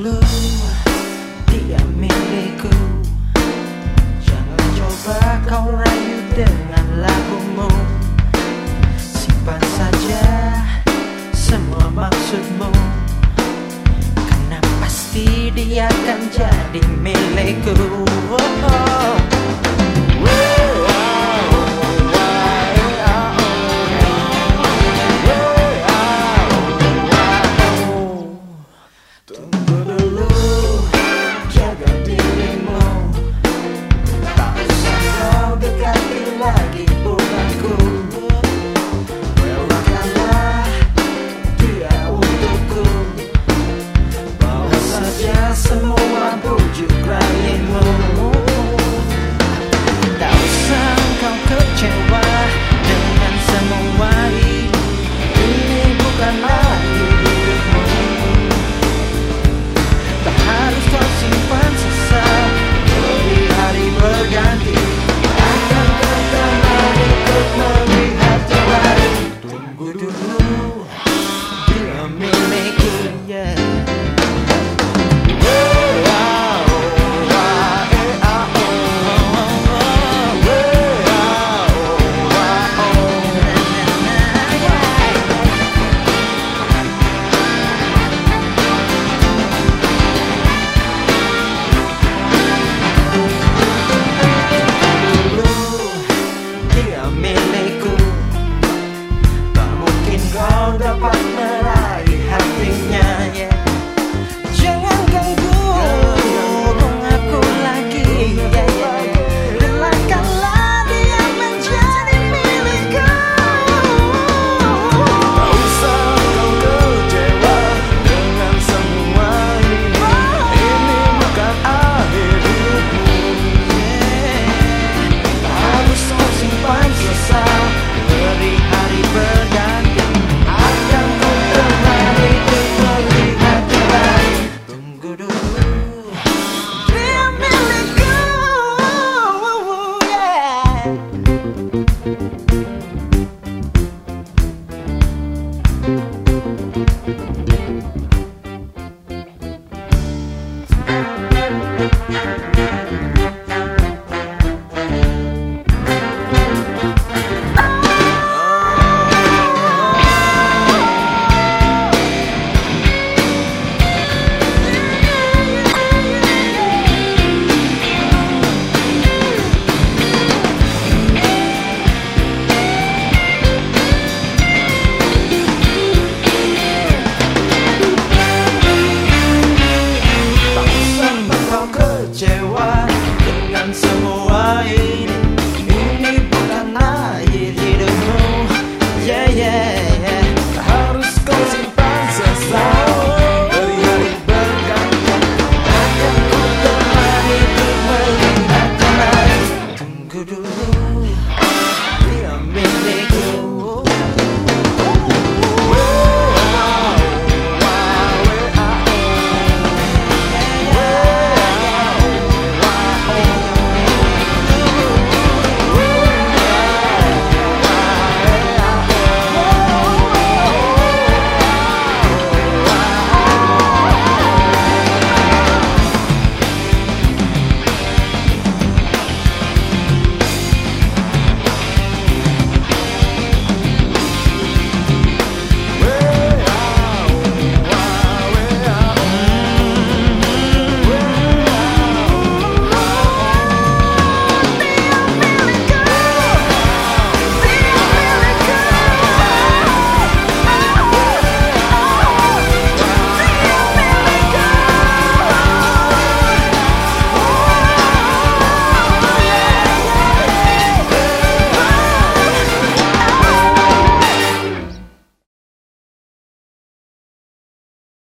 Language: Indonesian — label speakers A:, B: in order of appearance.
A: dulu, dia milikku. Jangan coba kau rayu dengan lagumu. Simpan saja semua maksudmu, karena pasti dia akan jadi milikku. Tunggu dulu, jaga dirimu. Tak usah kau dekati lagi bukanku. Relakanlah dia untukku. Bawa saja semua bujuk rayumu. Tak usah kau kecewa dengan semua ini. Ini bukanlah hidupmu. Tak harus kau simpan sesal. Hari-hari berganti, akan kembali untuk melihat kembali. Tunggu dulu, dia milikku, yeah. Kau dapat meraih hatinya, yeah. Jangan ganggu aku lagi, yeah, yeah. Relakanlah dia menjadi milikku. Tak usah kau kecewa dengan semua ini. Ini bukan akhir hidupmu, yeah. Tak harus kau simpan sesal. Hari-hari berganti, akan ku kembali untuk melihat kembali. Tunggu dulu, dia milikku, yeah.